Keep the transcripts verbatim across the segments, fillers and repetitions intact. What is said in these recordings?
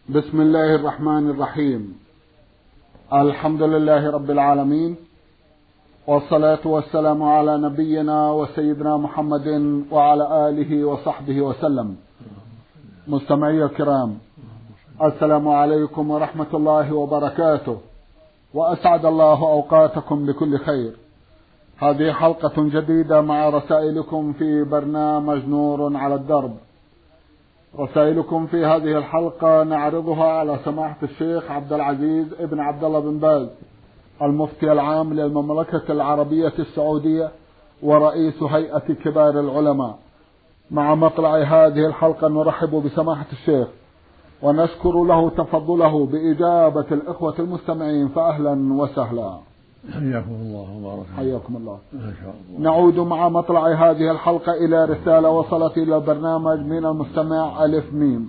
بسم الله الرحمن الرحيم. الحمد لله رب العالمين، والصلاة والسلام على نبينا وسيدنا محمد وعلى آله وصحبه وسلم. مستمعي الكرام، السلام عليكم ورحمة الله وبركاته، وأسعد الله أوقاتكم بكل خير. هذه حلقة جديدة مع رسائلكم في برنامج نور على الدرب. رسائلكم في هذه الحلقة نعرضها على سماحة الشيخ عبد العزيز ابن عبد الله بن باز، المفتي العام للمملكة العربية السعودية ورئيس هيئة كبار العلماء. مع مطلع هذه الحلقة نرحب بسماحة الشيخ ونشكر له تفضله بإجابة الإخوة المستمعين، فأهلا وسهلا. حياكم الله وبارك حياكم الله. ما شاء الله. نعود مع مطلع هذه الحلقة إلى رسالة وصلت إلى البرنامج من المستمع ألف ميم،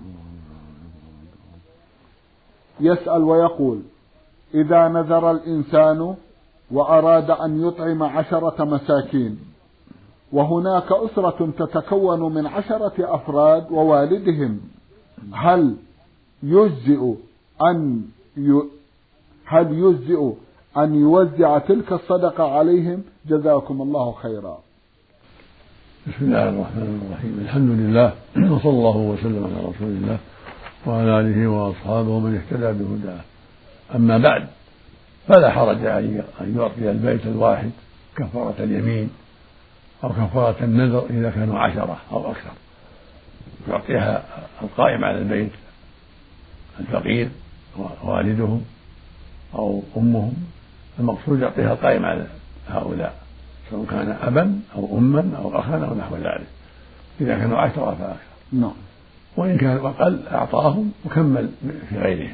يسأل ويقول: إذا نذر الإنسان وأراد أن يطعم عشرة مساكين، وهناك أسرة تتكون من عشرة أفراد ووالدهم، هل يجزئ أن ي... هل يجزئ أن يوزع تلك الصدقة عليهم؟ جزاكم الله خيرا. بسم الله الرحمن الرحيم. الحمد لله، وصلى الله وسلم على رسول الله وعلى آله وأصحابه ومن اهتدى بهداه. أما بعد، فلا حرج أن يعطي البيت الواحد كفارة اليمين أو كفارة النذر إذا كانوا عشرة أو أكثر، يعطيها القائم على البيت، الفقير ووالدهم أو أمهم. المقصود يعطيها القائم على هؤلاء، سواء كان أبا أو أما أو أخا أو نحو ذلك، إذا كانوا عشرة فأكثر. نعم. وإن كانوا أقل أعطاهم وكمل في غيرهم.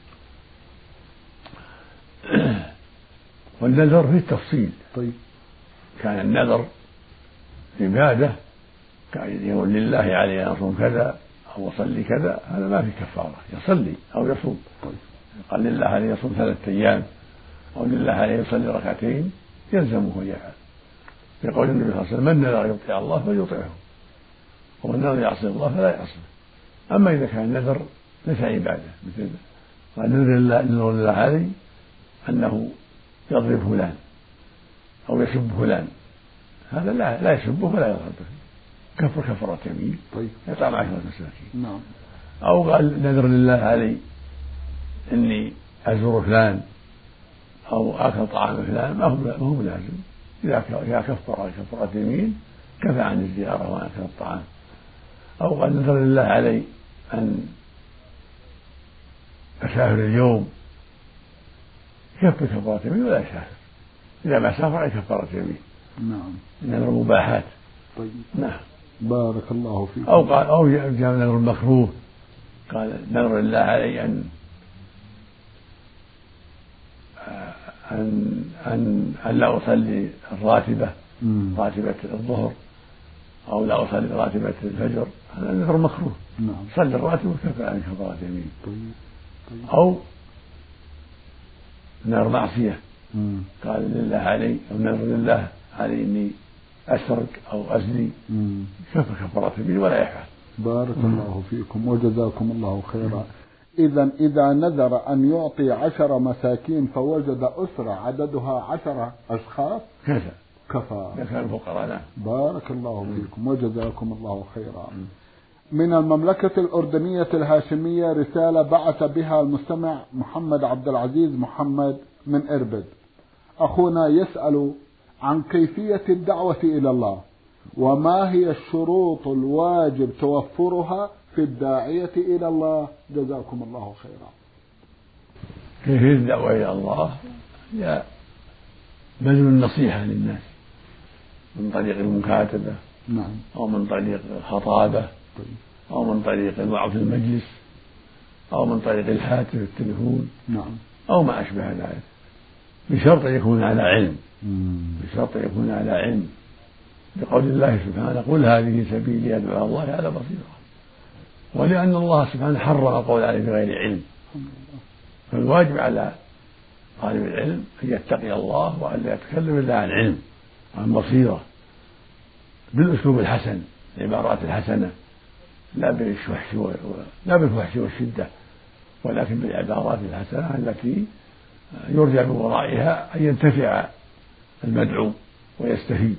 والنذر في التفصيل. طيب. كان النذر عبادة، كان يقول لله علي أن أصوم كذا أو أصلي كذا، هذا ما في كفارة، يصلي أو يصوم. طيب. قال لله علي يصوم ثلاثة أيام أو لله علي يصلي ركعتين، يلزمه ويفعل. يقول النبي صلى الله عليه وسلم: من نذر يطيع الله فليطيعه، ومن نذر يعصي الله فلا يعصيه. أما إذا كان النذر ليس عبادة، مثل قال: نذر الله علي أنه يضرب فلان أو يسب فلان، هذا لا لا يسبه ولا يضربه، كفر كفرة يمين. طيب. يطعم عشرة مساكين. نعم. أو قال: نذر لله علي إني أزور فلان أو آكل طعام فلان، ما هو لازم. إذا كفر كفرة يمين كفى عن الزيارة وعن أكل الطعام. أو قال: نذر لله علي أن أسافر اليوم، يكفي كفارة يمين ولا يسافر. إذا ما سافر أي كفارة يمين. نعم. نذر مباحات. طيب. نعم. بارك الله فيك. أو قال: أو جاء نذر المكروه، قال: نذر لله علي أن أن أن أن لا أصلي الراتبة راتبة الظهر، أو لا أصلي راتبة الفجر، هذا نذر مكروه. نعم. صلي الراتبة كفى عن كفارة يمين. طيب. طيب. أو نذر معصية، مم. قال: لله علي أو نذر لله علي إني أسرق أو أزني، كفى كفارة يمين ولا يفعل. بارك مم. الله فيكم وجزاكم الله خيرا. إذا إذا نذر أن يعطي عشر مساكين فوجد أسرة عددها عشرة أشخاص، كفى كفى. كفى الفقراء. نعم. بارك الله فيكم وجزاكم الله خيرا. من المملكة الأردنية الهاشمية رسالة بعث بها المستمع محمد عبد العزيز محمد من إربد. أخونا يسأل عن كيفية الدعوة إلى الله، وما هي الشروط الواجب توفرها في الداعية إلى الله؟ جزاكم الله خيرا. كيفية الدعوة إلى الله هي بذل النصيحة للناس من طريق المكاتبة. نعم. أو من طريق الخطابة. طيب. أو من طريق الوعظ في المجلس، أو من طريق الهاتف التليفون. نعم. أو ما أشبه ذلك، بشرط أن يكون على علم. مم. بشرط أن يكون على علم، بقول الله سبحانه: قل هذه سبيلي أدعو الله على بصيرة. ولأن الله سبحانه حرم القول عليه بغير علم، فالواجب على طالب العلم أن يتقي الله وأن لا يتكلم إلا عن علم وعن بصيرة، بالأسلوب الحسن، العبارات الحسنة، لا بالفحش لا بالفحش والشدة ولكن بالعبارات الحسنة التي يرجى من ورائها أن ينتفع المدعو ويستفيد.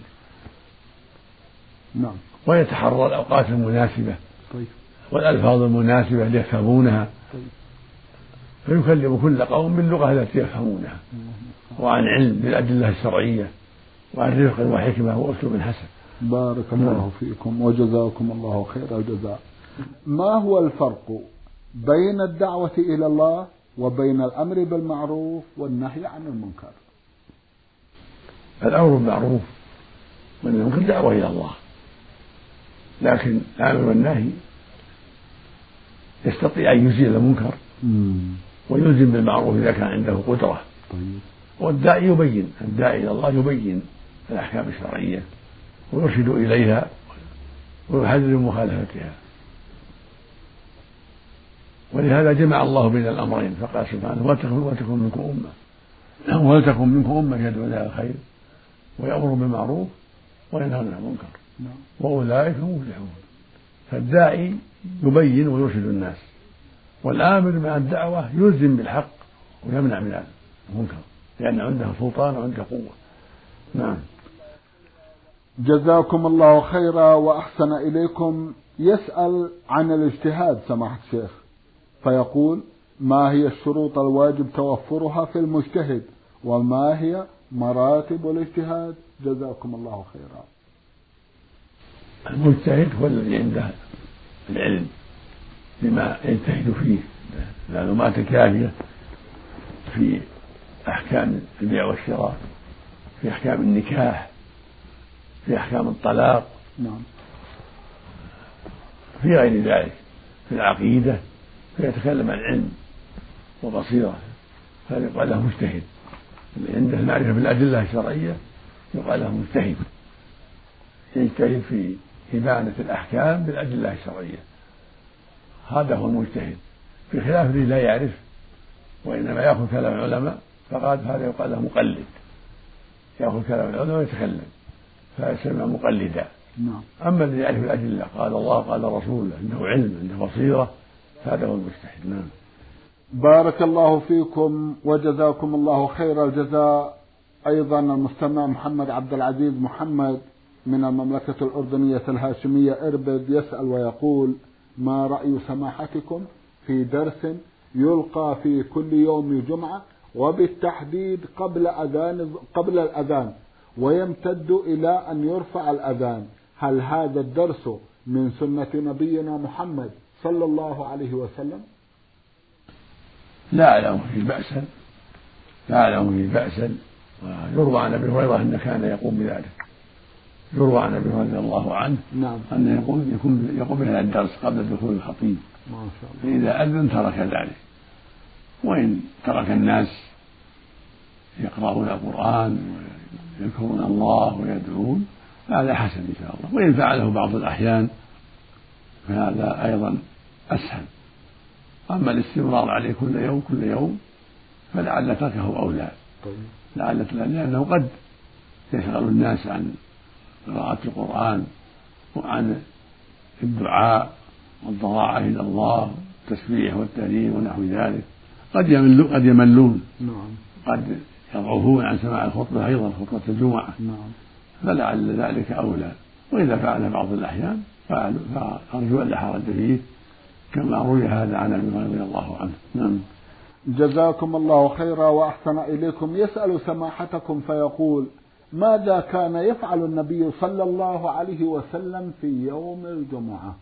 نعم. ويتحرى الأوقات المناسبة طيب. والألفاظ المناسبة ليفهمونها. طيب. فيكلم كل قوم باللغة التي يفهمونها وعن علم بالأدلة الشرعية وعن رفق وحكمة وأسلوب حسن. بارك الله فيكم وجزاكم الله خير الجزاء. ما هو الفرق بين الدعوة إلى الله وبين الأمر بالمعروف والنهي عن المنكر؟ الأمر بالمعروف والنهي دعوة إلى الله، لكن الأمر والنهي يستطيع أن يزيل المنكر ويلزم بالمعروف إذا كان عنده قدرة. طيب. والداعي يبين، الداعي إلى الله يبين الأحكام الشرعية ويرشد إليها ويحذر من مخالفتها. ولهذا جمع الله بين الأمرين فقال سبحانه ولتكن منكم أمة ولتكن منكم أمة يدعون إلى الخير ويأمرون بالمعروف وينهون عن المنكر وأولئك هم المفلحون. فالداعي يبين ويرشد الناس، والآمر مع الدعوة يلزم بالحق ويمنع من المنكر لأن عنده سلطان وعنده قوة. نعم. جزاكم الله خيرا وأحسن إليكم. يسأل عن الاجتهاد سماحة الشيخ فيقول: ما هي الشروط الواجب توفرها في المجتهد وما هي مراتب الاجتهاد؟ جزاكم الله خيرا. المجتهد هو الذي عنده العلم بما يجتهد فيه، المعلومات الكافية في أحكام البيع والشراء، في أحكام النكاح، في أحكام الطلاق. نعم. في غير ذلك في العقيدة، فيتكلم عن علم وبصيرة فيقال له مجتهد. اللي عنده المعرفة بالأدلة الشرعية يقال له مجتهد، يجتهد في إبانة الأحكام بالأدلة الشرعية، هذا هو المجتهد. في خلاف الذي لا يعرف وإنما يأخذ كلام العلماء فقال هذا يقال له مقلد، يأخذ كلام العلماء ويتكلم فيسمى مقلدا. نعم. أما الذي يعرف الأدلة قال الله قال رسوله عنده علم عنده بصيرة هذا هو المجتهد. نعم. بارك الله فيكم وجزاكم الله خير الجزاء. أيضا المستمع محمد عبد العزيز محمد من المملكة الأردنية الهاشمية إربد يسأل ويقول: ما رأي سماحتكم في درس يلقى في كل يوم جمعة وبالتحديد قبل أذان قبل الأذان ويمتد إلى أن يرفع الأذان؟ هل هذا الدرس من سنة نبينا محمد صلى الله عليه وسلم؟ لا أعلم فيه بأسا، لا أعلم فيه بأسا. ويروى عن أبي هريرة أنه كان يقوم بذلك، يروى عن أبي هريرة رضي الله عنه نعم أنه يقوم يقوم يقوم بهذا الدرس قبل دخول الخطيب، ما شاء الله. فإذا أذن ترك ذلك، وإن ترك الناس يقرؤون القرآن ويذكرون الله ويدعون هذا حسن إن شاء الله، وإن فعله بعض الأحيان فهذا أيضا أسهل. أما الاستمرار عليه كل يوم كل يوم فلعل تركه أولى. طيب. لعل لأنه قد يشغل الناس عن قراءة القرآن وعن الدعاء والضراعة إلى الله والتسبيح والتهليل ونحو ذلك، قد يملون قد يملون نعم. قد يضعفون عن سماع الخطبة أيضا خطبة الجمعة. نعم. فلعل ذلك أولى، وإذا فعل بعض الأحيان فأرجو ألا حرج فيه كما روي هذا عن أبي هريرة رضي الله عنه. نعم. جزاكم الله خيرا وأحسن إليكم. يسأل سماحتكم فيقول: ماذا كان يفعل النبي صلى الله عليه وسلم في يوم الجمعة؟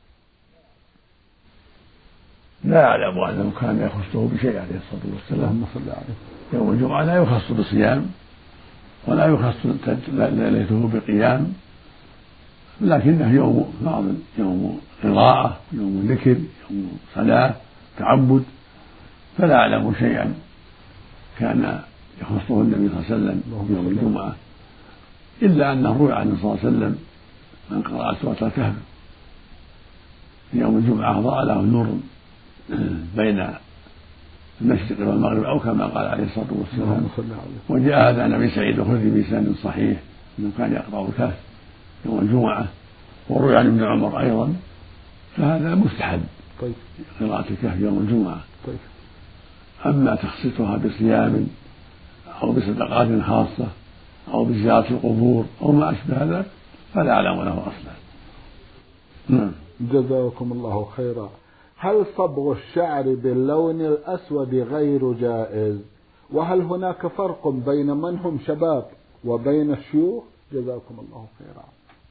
لا أعلم أنه كان يخصه بشيء عليه الصلاة والسلام. يوم الجمعة لا يخص بصيام ولا يخص ليلته بقيام، لكنه يوم فاضل، يوم قراءة، يوم ذكر، يوم صلاة تعبد، فلا أعلم شيئا كان يخصه النبي صلى الله عليه وسلم يوم الجمعة، إلا أنه روى عنه صلى الله عليه وسلم من قرأ سورة الكهف في يوم الجمعة ضاء له نور بين المشرق والمغرب أو كما قال عليه الصلاة والسلام. وجاء هذا عن أبي سعيد الخدري بلسان صحيح أنه كان يقرأ الكهف يوم الجمعة. وروي عن ابن عمر أيضا فهذا مستحب. طيب. قراءة الكهف يوم الجمعة. طيب. أما تخصيصها بصيام أو بصدقات خاصة أو بزيارة القبور أو ما أشبه ذلك فلا أعلم له أصلا. نعم. جزاكم الله خيرا. هل صبغ الشعر باللون الأسود غير جائز؟ وهل هناك فرق بين من هم شباب وبين الشيوخ؟ جزاكم الله خيرا.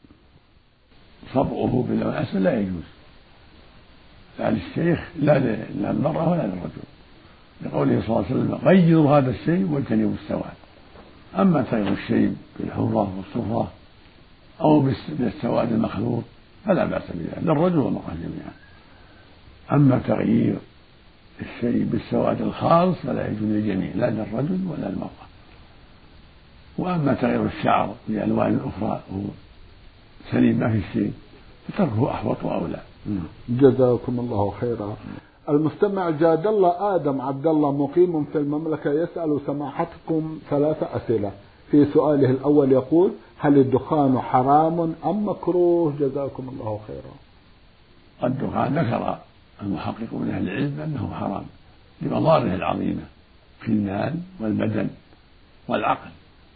صبغه باللون الأسود لا يجوز، لا للشيخ لا للمرأة ولا للرجل، لقوله صلى الله عليه وسلم غيروا هذا الشيء واجتنبوا السواد. أما تغيير الشيء بالحمرة والصفرة أو بالسواد المخلوط فلا بأس بذلك للرجل والمرأة جميعا. أما تغيير الشيء بالسواد الخالص فلا يجوز للجميع لا للرجل ولا للمرأة. وأما تغيير الشعر بألوان أخرى هو سليم ما في شيء فتركه أحوط وأولى. جزاكم الله خيرا. المستمع جاد الله آدم عبد الله مقيم في المملكة يسأل سماحتكم ثلاث أسئلة. في سؤاله الأول يقول: هل الدخان حرام أم مكروه؟ جزاكم الله خيرا. الدخان ذكر المحقق من أهل العلم أنه حرام لمضاره العظيمة في المال والبدن والعقل،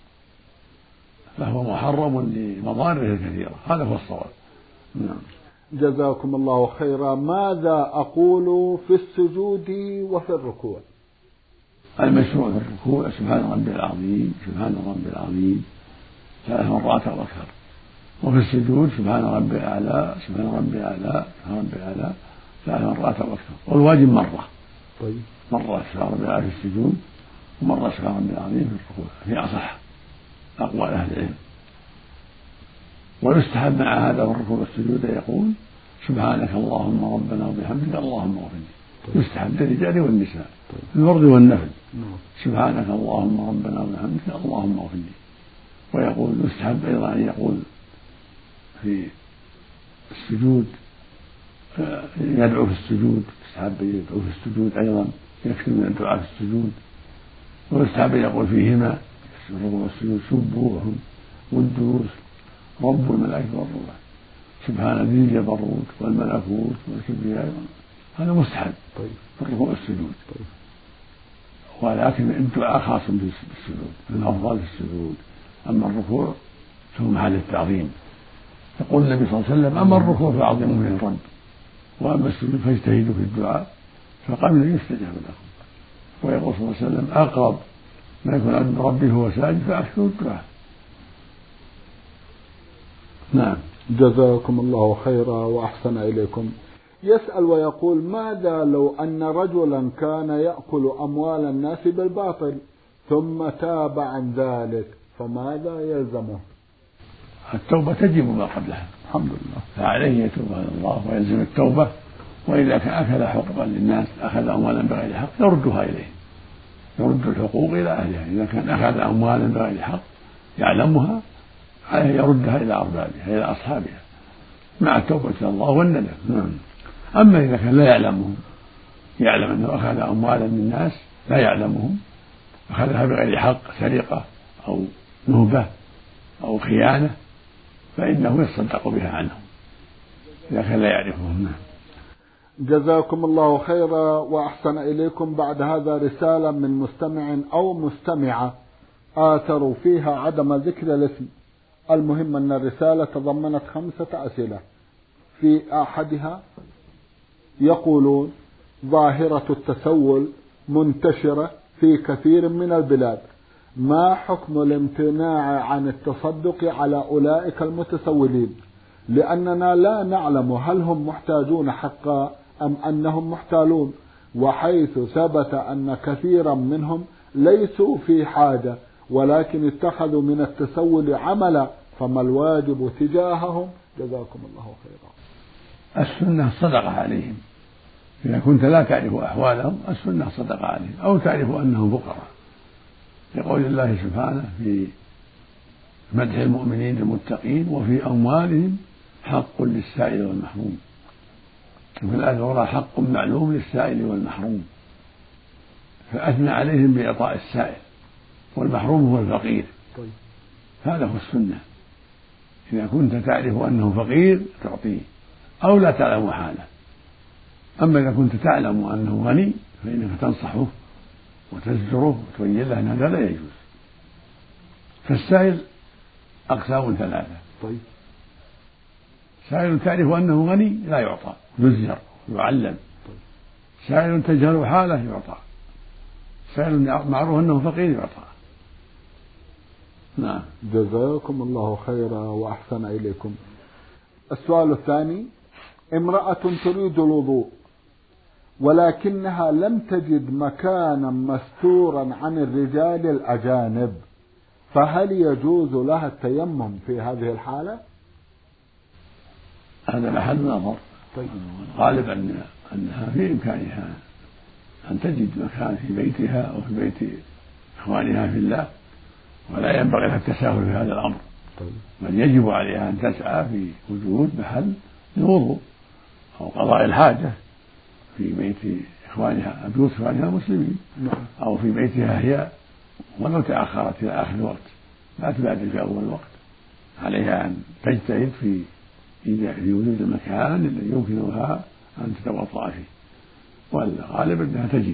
فهو محرم لمضاره الكثيرة، هذا هو الصواب. نعم. جزاكم الله خيرا. ماذا أقول في السجود وفي الركوع؟ المشروع في الركوع سبحان ربي العظيم سبحان ربي العظيم ثلاث مرات أو أكثر، وفي السجود سبحان ربي الأعلى سبحان ربي الأعلى سبحان ربي الأعلى ثلاث مرات أو أكثر، والواجب مرة. طيب. مرة سبحان ربي الأعلى في السجود ومرة سبحان ربي العظيم في الركوع في أصح أقوال أهل العلم. ويستحب مع هذا والركوع والسجود يقول سبحانك اللهم ربنا وبحمدك اللهم اغفر لي. يستحب للرجال والنساء في الفرض والنفل. سبحانك اللهم ربنا وبحمدك اللهم اغفر لي. ويقول يستحب أيضا أن يقول في السجود يدعو في السجود، يستحب يدعو في السجود أيضا، يكثر من الدعاء في السجود. ويستحب أن يقول فيهما في الركوع والسجود سبوح والدروس رب الملائكة والروح سبحان ذي الجبروت والملكوت والكبرياء، هذا مستحب طيب. في الركوع والسجود. طيب. ولكن الدعاء خاص بالسجود، الأفضل في السجود. أما الركوع فهو محل التعظيم، يقول النبي صلى الله عليه وسلم أما الركوع فأعظموا فيه الرب، وأما السجود فاجتهدوا في الدعاء فقبل يستجاب لكم. ويقول صلى الله عليه وسلم أقرب ما يكون عند ربه هو ساجد فأكثروا الدعاء. نعم. جزاكم الله خيرا وأحسن إليكم. يسأل ويقول: ماذا لو أن رجلا كان يأكل أموال الناس بالباطل ثم تاب عن ذلك فماذا يلزمه؟ التوبة تجب ما قبلها الحمد لله، فعليه يتوب إلى الله ويلزم التوبة. وإذا كان أكل حقوقا للناس أخذ أموالا بغير حق يردها إليه، يرد الحقوق إلى أهلها. إذا كان أخذ أموالا بغير حق يعلمها عليه يردها إلى أربابها إلى أصحابها مع التوبة إلى الله والندم. نعم. أما إذا كان لا يعلمهم، يعلم أنه أخذ أموالا من الناس لا يعلمهم، أخذها بغير حق سرقة أو نهبة أو خيانة، فإنه يتصدق بها عنهم إذا كان لا يعرفهم. جزاكم الله خيرا وأحسن إليكم. بعد هذا رسالة من مستمع أو مستمعة آثروا فيها عدم ذكر الاسم. المهم أن الرسالة تضمنت خمسة أسئلة. في أحدها يقولون: ظاهرة التسول منتشرة في كثير من البلاد، ما حكم الامتناع عن التصدق على أولئك المتسولين؟ لأننا لا نعلم هل هم محتاجون حقا أم أنهم محتالون، وحيث ثبت أن كثيرا منهم ليسوا في حاجة ولكن اتخذوا من التسول عملا، فما الواجب تجاههم؟ جزاكم الله خيرا. السنة صدقة عليهم، إذا كنت لا تعرف أحوالهم السنة صدقة عليهم، أو تعرف أنهم فقراء، لقول الله سبحانه في مدح المؤمنين المتقين: وفي أموالهم حق للسائل والمحروم. وفي الآية الأخرى: حق معلوم للسائل والمحروم، فأثنى عليهم بإعطاء السائل، والمحروم هو الفقير. طيب. هذا هو السنة، إذا كنت تعرف أنه فقير تعطيه، أو لا تعلم حاله. أما إذا كنت تعلم أنه غني فإنك تنصحه وتزجره وتبين له أن هذا لا يجوز. فالسائل أقسام ثلاثة. طيب. سائل تعرف أنه غني لا يعطى، يزجر يعلم. طيب. سائل تجهل حاله يعطى. سائل معروف أنه فقير يعطى. نعم. جزاكم الله خيرا وأحسن إليكم. السؤال الثاني: امرأة تريد الوضوء ولكنها لم تجد مكانا مستورا عن الرجال الأجانب، فهل يجوز لها التيمم في هذه الحالة؟ هذا محل نظر. طيب. غالب أن أنها في إمكانها أن تجد مكان في بيتها أو في بيت إخوانها في الله، ولا ينبغي لها التساهل في هذا الأمر. طيب. بل يجب عليها أن تسعى في وجود محل للوضوء أو قضاء الحاجة في بيت إخوانها بيوت إخوانها المسلمين. نعم. أو في بيتها هي، ولو تأخرت إلى آخر الوقت لا تبادر في أول الوقت. عليها أن تجتهد في في وجود المكان الذي يمكنها أن تتوضأ فيه، والغالب أنها تجد.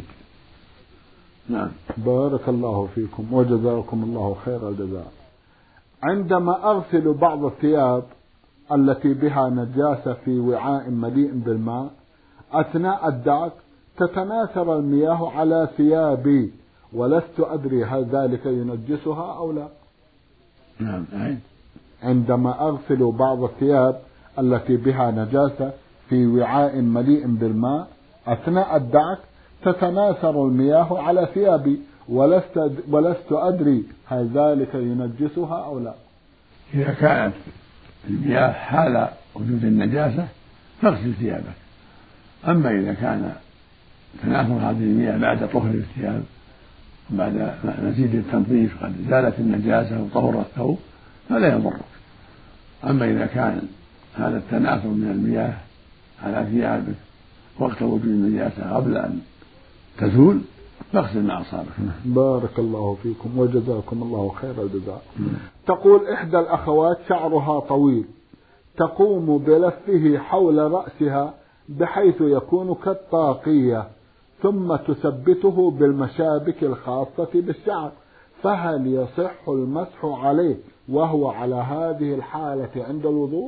نعم. بارك الله فيكم وجزاكم الله خير الجزاء. عندما أغسل بعض الثياب التي بها نجاسة في وعاء مليء بالماء، أثناء الدعك تتناثر المياه على ثيابي ولست أدري هل ذلك ينجسها أو لا. نعم. عندما أغسل بعض الثياب التي بها نجاسة في وعاء مليء بالماء، أثناء الدعك تتناثر المياه على ثيابي ولست ولست أدري هل ذلك ينجسها أو لا. إذا كانت المياه حال وجود النجاسة فاغسل ثيابك. أما إذا كان تناثر هذه المياه بعد طهر الثياب بعد مزيد التنظيف قد زالت النجاسة وطهر الثوب فلا يضرك. أما إذا كان هذا التناثر من المياه على ثيابك وقت وجود النجاسة قبل أن تزول فاغسل ما أصابك. بارك الله فيكم وجزاكم الله خير الجزاء. تقول إحدى الأخوات شعرها طويل، تقوم بلفه حول رأسها بحيث يكون كالطاقية، ثم تثبته بالمشابك الخاصة بالشعر، فهل يصح المسح عليه وهو على هذه الحالة عند الوضوء؟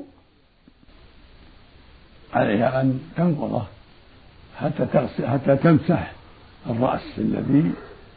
عليها أن تنقضه حتى تغسل حتى تمسح الرأس الذي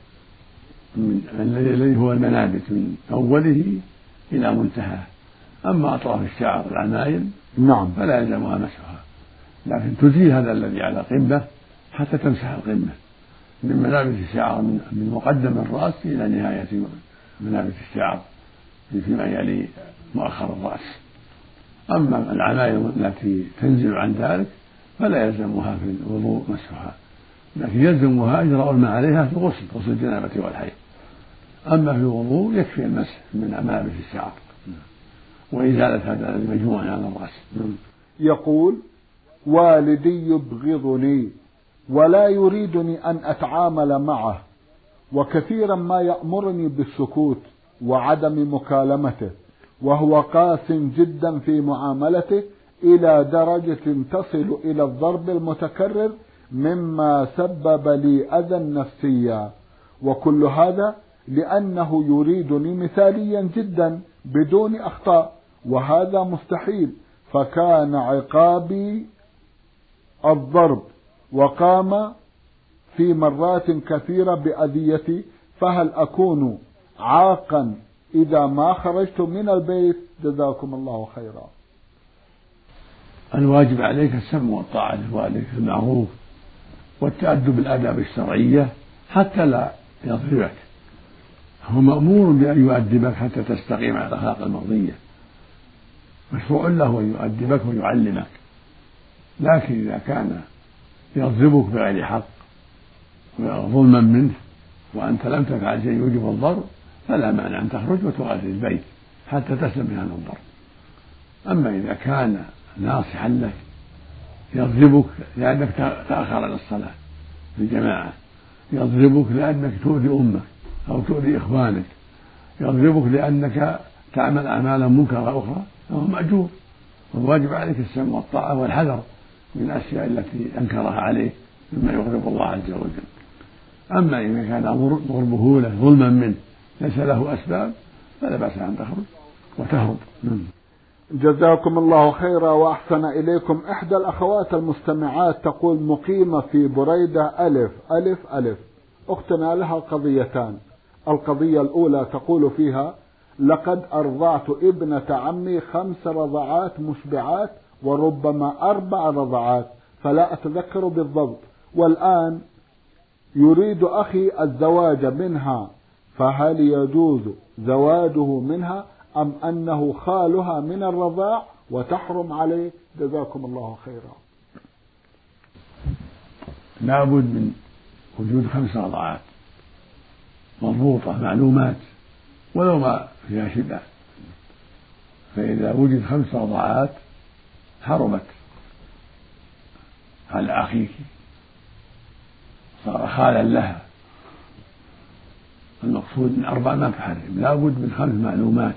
الذي هو المنابت من أوله إلى منتهاه. أما أطراف الشعر العمايل نعم فلا يلزمها مسحها، لكن تزيل هذا الذي على قمة حتى تمسح القمة من منابت الشعر من مقدم الرأس إلى نهاية منابت الشعر فيما يلي مؤخر الرأس. أما العمايل التي تنزل عن ذلك فلا يلزمها في الوضوء مسحها، لكن يلزمها إجراء ما عليها في الغسل، غسل الجنابة والحيض. أما في الوضوء يكفي المسح من منابت الشعر وإزالة هذا المجموع على الرأس. يقول: والدي يبغضني ولا يريدني أن أتعامل معه، وكثيرا ما يأمرني بالسكوت وعدم مكالمته، وهو قاس جدا في معاملته إلى درجة تصل إلى الضرب المتكرر مما سبب لي أذى نفسيا، وكل هذا لأنه يريدني مثاليا جدا بدون أخطاء، وهذا مستحيل، فكان عقابي الضرب، وقام في مرات كثيرة بأذيتي، فهل أكون عاقا إذا ما خرجت من البيت؟ جزاكم الله خيرا. الواجب عليك السمع والطاعة لوالدك المعروف والتأدب بالآداب الشرعية حتى لا يضربك. هو مأمور بأن يؤدبك حتى تستقيم على الأخلاق المرضية، مشروع له أن يؤدبك ويعلمك، لكن إذا كان يضربك بغير حق ظلما منه وأنت لم تفعل شيء يوجب الضرب فلا مانع أن تخرج وتغادر البيت حتى تسلم من هذا الضرب. أما إذا كان ناصحا لك يضربك لأنك تأخر على الصلاة في الجماعة، يضربك لأنك تؤذي أمك أو تؤذي إخوانك، يضربك لأنك تعمل أعمالا منكرة أخرى، فهو مأجور والواجب عليك السمع والطاعة والحذر من الأشياء التي أنكرها عليه مما يغضب الله عز وجل. أما إذا كان غربه له ظلما منه ليس له أسباب فلا بأس أن تخرج وتهرب. جزاكم الله خيرا وأحسن إليكم. إحدى الأخوات المستمعات تقول مقيمة في بريدة ألف ألف ألف. أختنا لها قضيتان. القضية الأولى تقول فيها: لقد أرضعت ابنة عمي خمس رضعات مشبعات وربما أربع رضعات فلا أتذكر بالضبط، والآن يريد أخي الزواج منها، فهل يجوز زواجه منها أم أنه خالها من الرضاع وتحرم عليه؟ جزاكم الله خيرا. لابد من وجود خمس رضعات مربوطة معلومات ولو ما فيها شدة، فإذا وجد خمس رضعات حرمت على أخيك، صار خالا لها. المقصود من أربع ما تحرم، لابد من خمس معلومات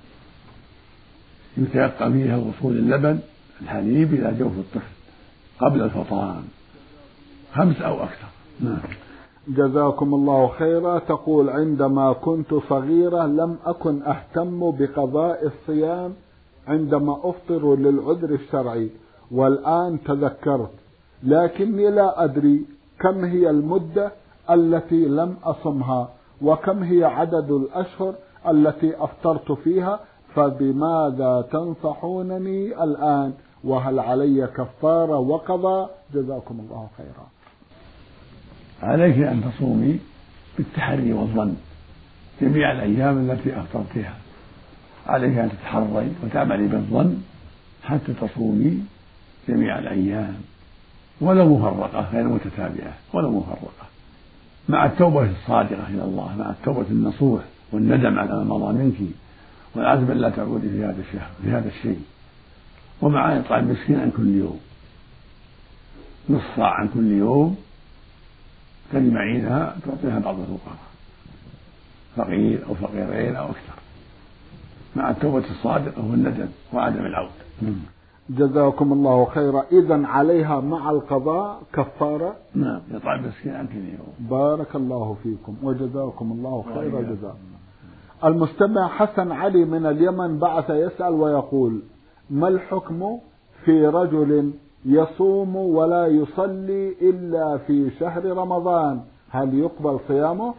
يتيقن فيها وصول اللبن الحليب إلى جوف الطفل قبل الفطام، خمس أو أكثر. نعم. جزاكم الله خيرا. تقول: عندما كنت صغيرة لم أكن أهتم بقضاء الصيام عندما أفطر للعذر الشرعي، والآن تذكرت، لكني لا أدري كم هي المدة التي لم أصمها وكم هي عدد الأشهر التي أفطرت فيها، فبماذا تنصحونني الآن؟ وهل علي كفارة وقضاء؟ جزاكم الله خيرا. عليك أن تصومي بالتحري والظن جميع الأيام التي أفطرتها، عليك أن تتحري وتعملي بالظن حتى تصومي جميع الأيام ولو مفرقة غير متتابعة، ولو مفرقة، مع التوبة الصادقة إلى الله، مع التوبة النصوح والندم على ما مضى منك والعزم لا تعودي في هذا الشهر في هذا الشيء، ومع إطعام مسكين عن كل يوم، نصف صاع عن كل يوم تجمعينها تعطيها بعض الفقراء، فقير أو فقيرين أو أكثر، مع التوبة الصادقة والندم وعدم العود. جزاكم الله خيرا. إذن عليها مع القضاء كفارة؟ نعم، إطعام مسكين عن كل يوم. بارك الله فيكم وجزاكم الله خير جزاء. المستمع حسن علي من اليمن بعث يسأل ويقول: ما الحكم في رجل يصوم ولا يصلي إلا في شهر رمضان، هل يقبل صيامه؟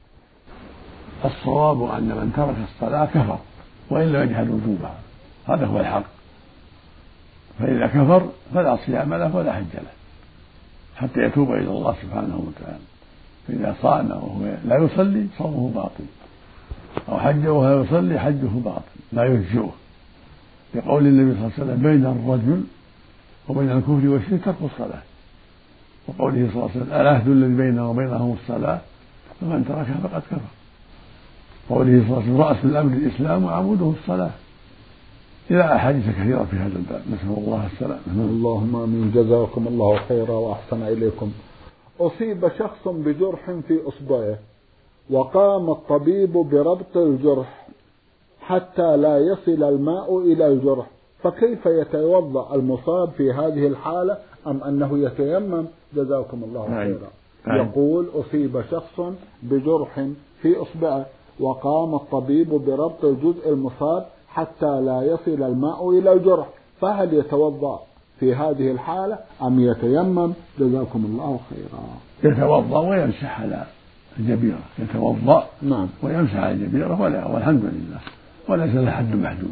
الصواب أن من ترك الصلاة كفر وإن لم يجحد وجوبها، هذا هو الحق، فإذا كفر فلا صيام له ولا حج له حتى يتوب إلى الله سبحانه وتعالى. فإذا صام وهو لا يصلي صومه باطل، أو حج وهو يصلي حجه باطل لا يجزئه، لقول النبي صلى الله عليه وسلم: بين الرجل وبين الكفر والشرك ترك الصلاة، وقوله صلى الله عليه وسلم: العهد الذي بيننا وبينهم الصلاة فمن تركها فقد كفر، قوله صلى الله عليه وسلم: رأس الأمر الإسلام وعموده الصلاة، إلى أحاديث كثيرة في هذا الباب، نسأل الله السلامة. اللهم آمين. جزاكم الله خيرا وأحسن إليكم. أصيب شخص بجرح في إصبعه وقام الطبيب بربط الجرح حتى لا يصل الماء إلى الجرح، فكيف يتوضأ المصاب في هذه الحالة أم أنه يتيمم؟ جزاكم الله خيرا. يقول: أصيب شخص بجرح في إصبعه وقام الطبيب بربط الجزء المصاب حتى لا يصل الماء إلى الجرح، فهل يتوضأ في هذه الحالة أم يتيمم؟ جزاكم الله خيرا. يتوضأ ويمسح على الجبيرة، يتوضأ نعم ويمسح على الجبيرة ولا والحمد لله وليس له حد محدود.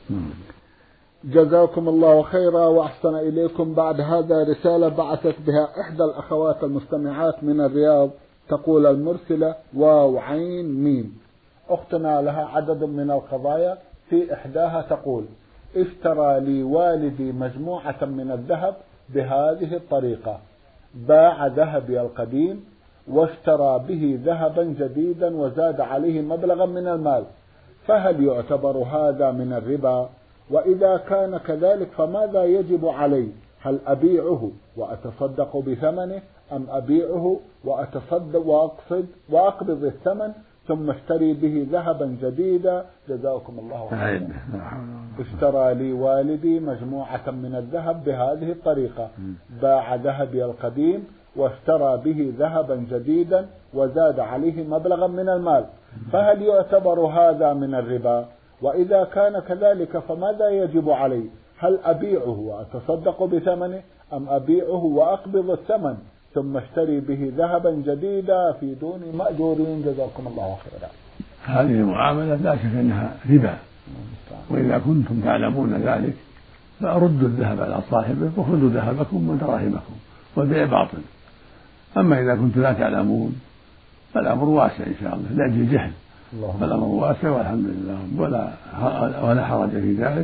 جزاكم الله خيرا وأحسن إليكم. بعد هذا رسالة بعثت بها إحدى الأخوات المستمعات من الرياض، تقول المرسلة: واو عين ميم. أختنا لها عدد من القضايا، في إحداها تقول: اشترى لي والدي مجموعة من الذهب بهذه الطريقة: باع ذهبي القديم واشترى به ذهبا جديدا وزاد عليه مبلغا من المال، فهل يعتبر هذا من الربا؟ وإذا كان كذلك فماذا يجب علي؟ هل أبيعه وأتصدق بثمنه أم أبيعه وأتصدق وأقصد وأقبض الثمن ثم اشتري به ذهبا جديدا جزاكم الله خيرا. اشترى لي والدي مجموعة من الذهب بهذه الطريقة، باع ذهبي القديم واشترى به ذهبا جديدا وزاد عليه مبلغا من المال، فهل يعتبر هذا من الربا؟ وإذا كان كذلك فماذا يجب علي؟ هل أبيعه وأتصدق بثمنه أم أبيعه وأقبض الثمن ثم اشتري به ذهبا جديدا في دون مأجورين؟ جزاكم الله خيرا. هذه المعاملة لا شك أنها ربا، وإذا كنتم تعلمون ذلك فأردوا الذهب على صاحبه وخذوا ذهبكم ودراهمكم والبيع باطل. أما إذا كنتم لا تعلمون فالأمر واسع إن شاء الله لأجل جهل، فالأمر واسع والحمد لله ولا ولا حرج في ذلك،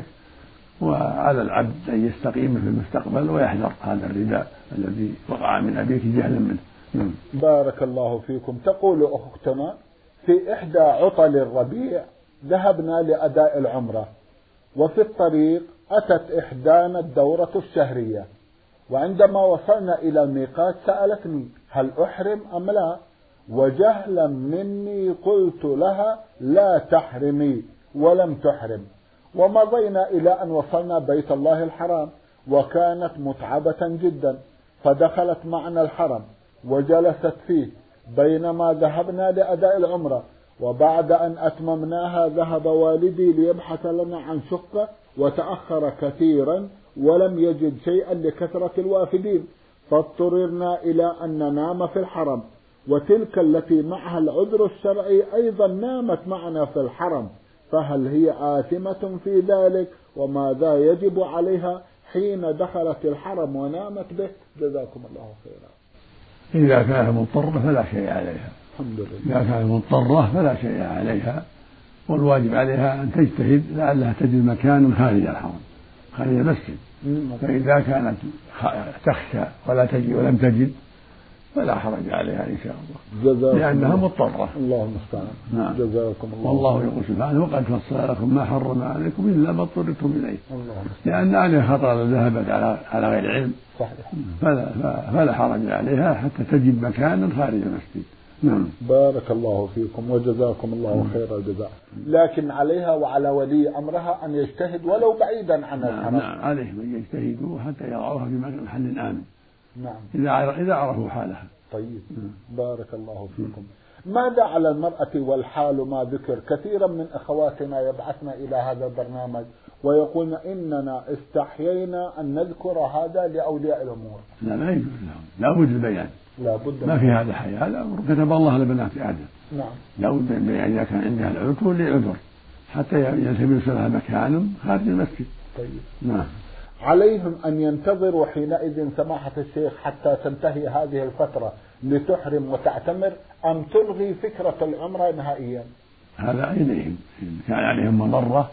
وعلى العبد أن يستقيم في المستقبل ويحذر هذا الربا الذي وقع من أبيك جهلا منه. بارك الله فيكم. تقول أختنا في إحدى عطل الربيع ذهبنا لأداء العمرة، وفي الطريق أتت إحدانا الدورة الشهرية، وعندما وصلنا إلى الميقات سألتني هل أحرم أم لا، وجهلا مني قلت لها لا تحرمي، ولم تحرم. ومضينا إلى أن وصلنا بيت الله الحرام، وكانت متعبة جدا، فدخلت معنا الحرم وجلست فيه بينما ذهبنا لأداء العمرة. وبعد أن أتممناها ذهب والدي ليبحث لنا عن شقة، وتأخر كثيرا ولم يجد شيئا لكثرة الوافدين، فاضطررنا إلى أن ننام في الحرم، وتلك التي معها العذر الشرعي أيضا نامت معنا في الحرم، فهل هي آثمة في ذلك؟ وماذا يجب عليها حين دخلت الحرم ونامت به؟ جزاكم الله خيرا. إذا كانت مضطرة فلا شيء عليها. الحمد لله. إذا كانت مضطرة فلا شيء عليها، والواجب عليها أن تجتهد لعلها تجد مكان خارج الحرم خارج المسجد، فإذا كانت تخشى ولا تجد ولم تجد فلا حرج عليها إن شاء الله، لأنها مضطرة. الله المستعان. نعم. جزاكم الله. والله يقول سبحانه وقد فصل لكم ما حرم عليكم إلا ما اضطررتم إليه، لأن عليها خطر ذهبت على على غير علم. صحيح. فلا, فلا حرج عليها حتى تجد مكانا خارج المسجد. نعم. بارك الله فيكم وجزاكم الله خير الجزاء. لكن عليها وعلى ولي أمرها أن يجتهد ولو بعيدا عن الحرم. نعم، عليهم أن يجتهدوا حتى يضعوها في محل آمن. نعم. إذا إذا عرفوا حالها. طيب. بارك الله فيكم. ماذا على المرأة والحال ما ذكر؟ كثيرا من أخواتنا يبعثن إلى هذا البرنامج ويقولن إننا استحيينا أن نذكر هذا لأولياء الأمور. لا لا يجوز لهم، لا بد البيان. لا بد. ما في هذا حياء، هذا أمر كتب الله لبنات آدم. نعم. لا بد من البيان إذا كان عندها العذر لعذر حتى يلتمس لها مكان خارج المسجد. طيب. نعم. عليهم أن ينتظروا حينئذ سماحة الشيخ حتى تنتهي هذه الفترة لتحرم وتعتمر، أم تلغي فكرة العمرة نهائيا؟ هذا إليهم، إن كان عليهم مضرة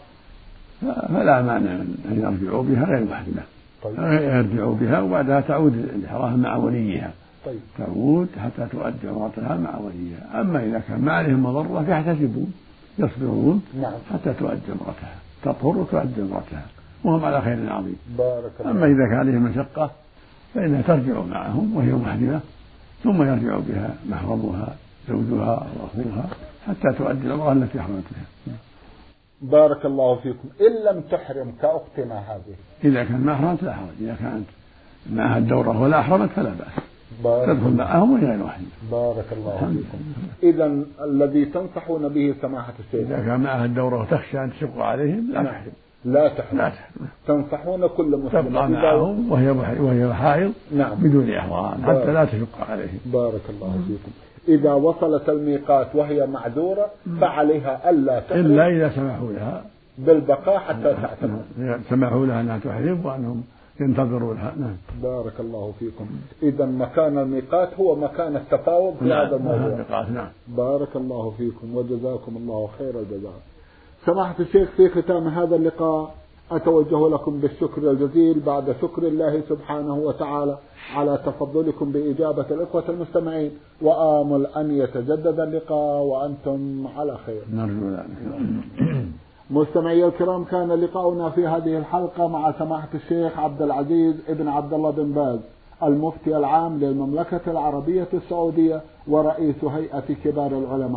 فلا مانع أن يرجعوا بها غير محرمة. طيب. يرجعوا بها وبعدها تعود الإحرام مع وليها. طيب. تعود حتى تؤدي عمرتها مع وليها. أما إذا كان ما عليهم مضرة فيحتسبون يصبرون. نعم. حتى تؤدي عمرتها، تطهر وتؤدي عمرتها وهم على خير عظيم. بارك الله. أما إذا كان عليهم مشقة فإنها ترجع معهم وهي محرمة، ثم يرجع بها محرمها زوجها وأخوها حتى تؤدي العمرة التي أحرمت بها. بارك الله فيكم. إن لم تحرم كأختنا هذه، إذا كان ما أحرمت لا حرج، إذا كانت معها الدورة ولا أحرمت فلا بأس، تدخل معهم وهي غير محرمة. بارك الله فيكم. إذا الذي تنصحون به سماحة الشيخ، إذا كان معها الدورة وتخشى أن تشق عليهم لا تحرم. لا تحرم. لا تحرم. تنصحون كل مسلم تبقى معهم وهي وهي حائض. نعم. بدون إحرام حتى لا تشق عليهم. بارك الله فيكم. إذا وصلت الميقات وهي معذورة فعليها ألا تحرم إلا إذا سمحوا لها بالبقاء حتى تعتمر. سمحوا لها أنها تحرم وأنهم ينتظروا لها. نعم. بارك الله فيكم. إذا مكان الميقات هو مكان التفاوض في نعم. هذا الموضوع. نعم. بارك الله فيكم وجزاكم الله خير الجزاء. سماحة الشيخ، في ختام هذا اللقاء أتوجه لكم بالشكر الجزيل بعد شكر الله سبحانه وتعالى على تفضلكم بإجابة الإخوة المستمعين، وآمل أن يتجدد اللقاء وأنتم على خير. نرجو ذلك. مستمعي الكرام، كان لقاؤنا في هذه الحلقة مع سماحة الشيخ عبد العزيز ابن عبد الله بن باز، المفتي العام للمملكة العربية السعودية ورئيس هيئة كبار العلماء.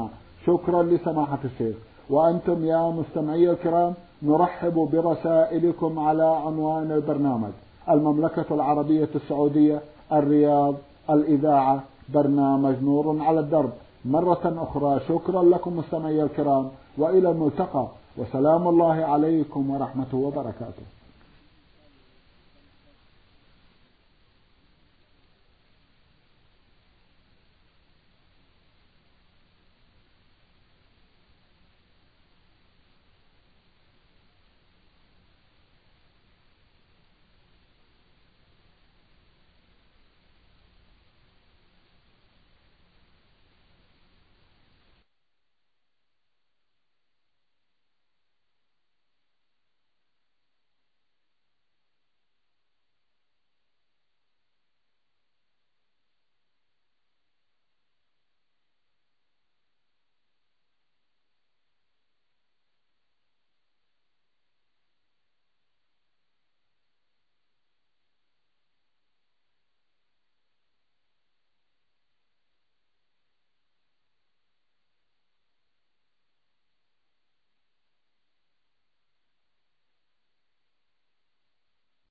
شكرا لسماحة الشيخ. وأنتم يا مستمعي الكرام نرحب برسائلكم على عنوان البرنامج: المملكة العربية السعودية، الرياض، الإذاعة، برنامج نور على الدرب. مرة أخرى شكرا لكم مستمعي الكرام، وإلى الملتقى، وسلام الله عليكم ورحمته وبركاته.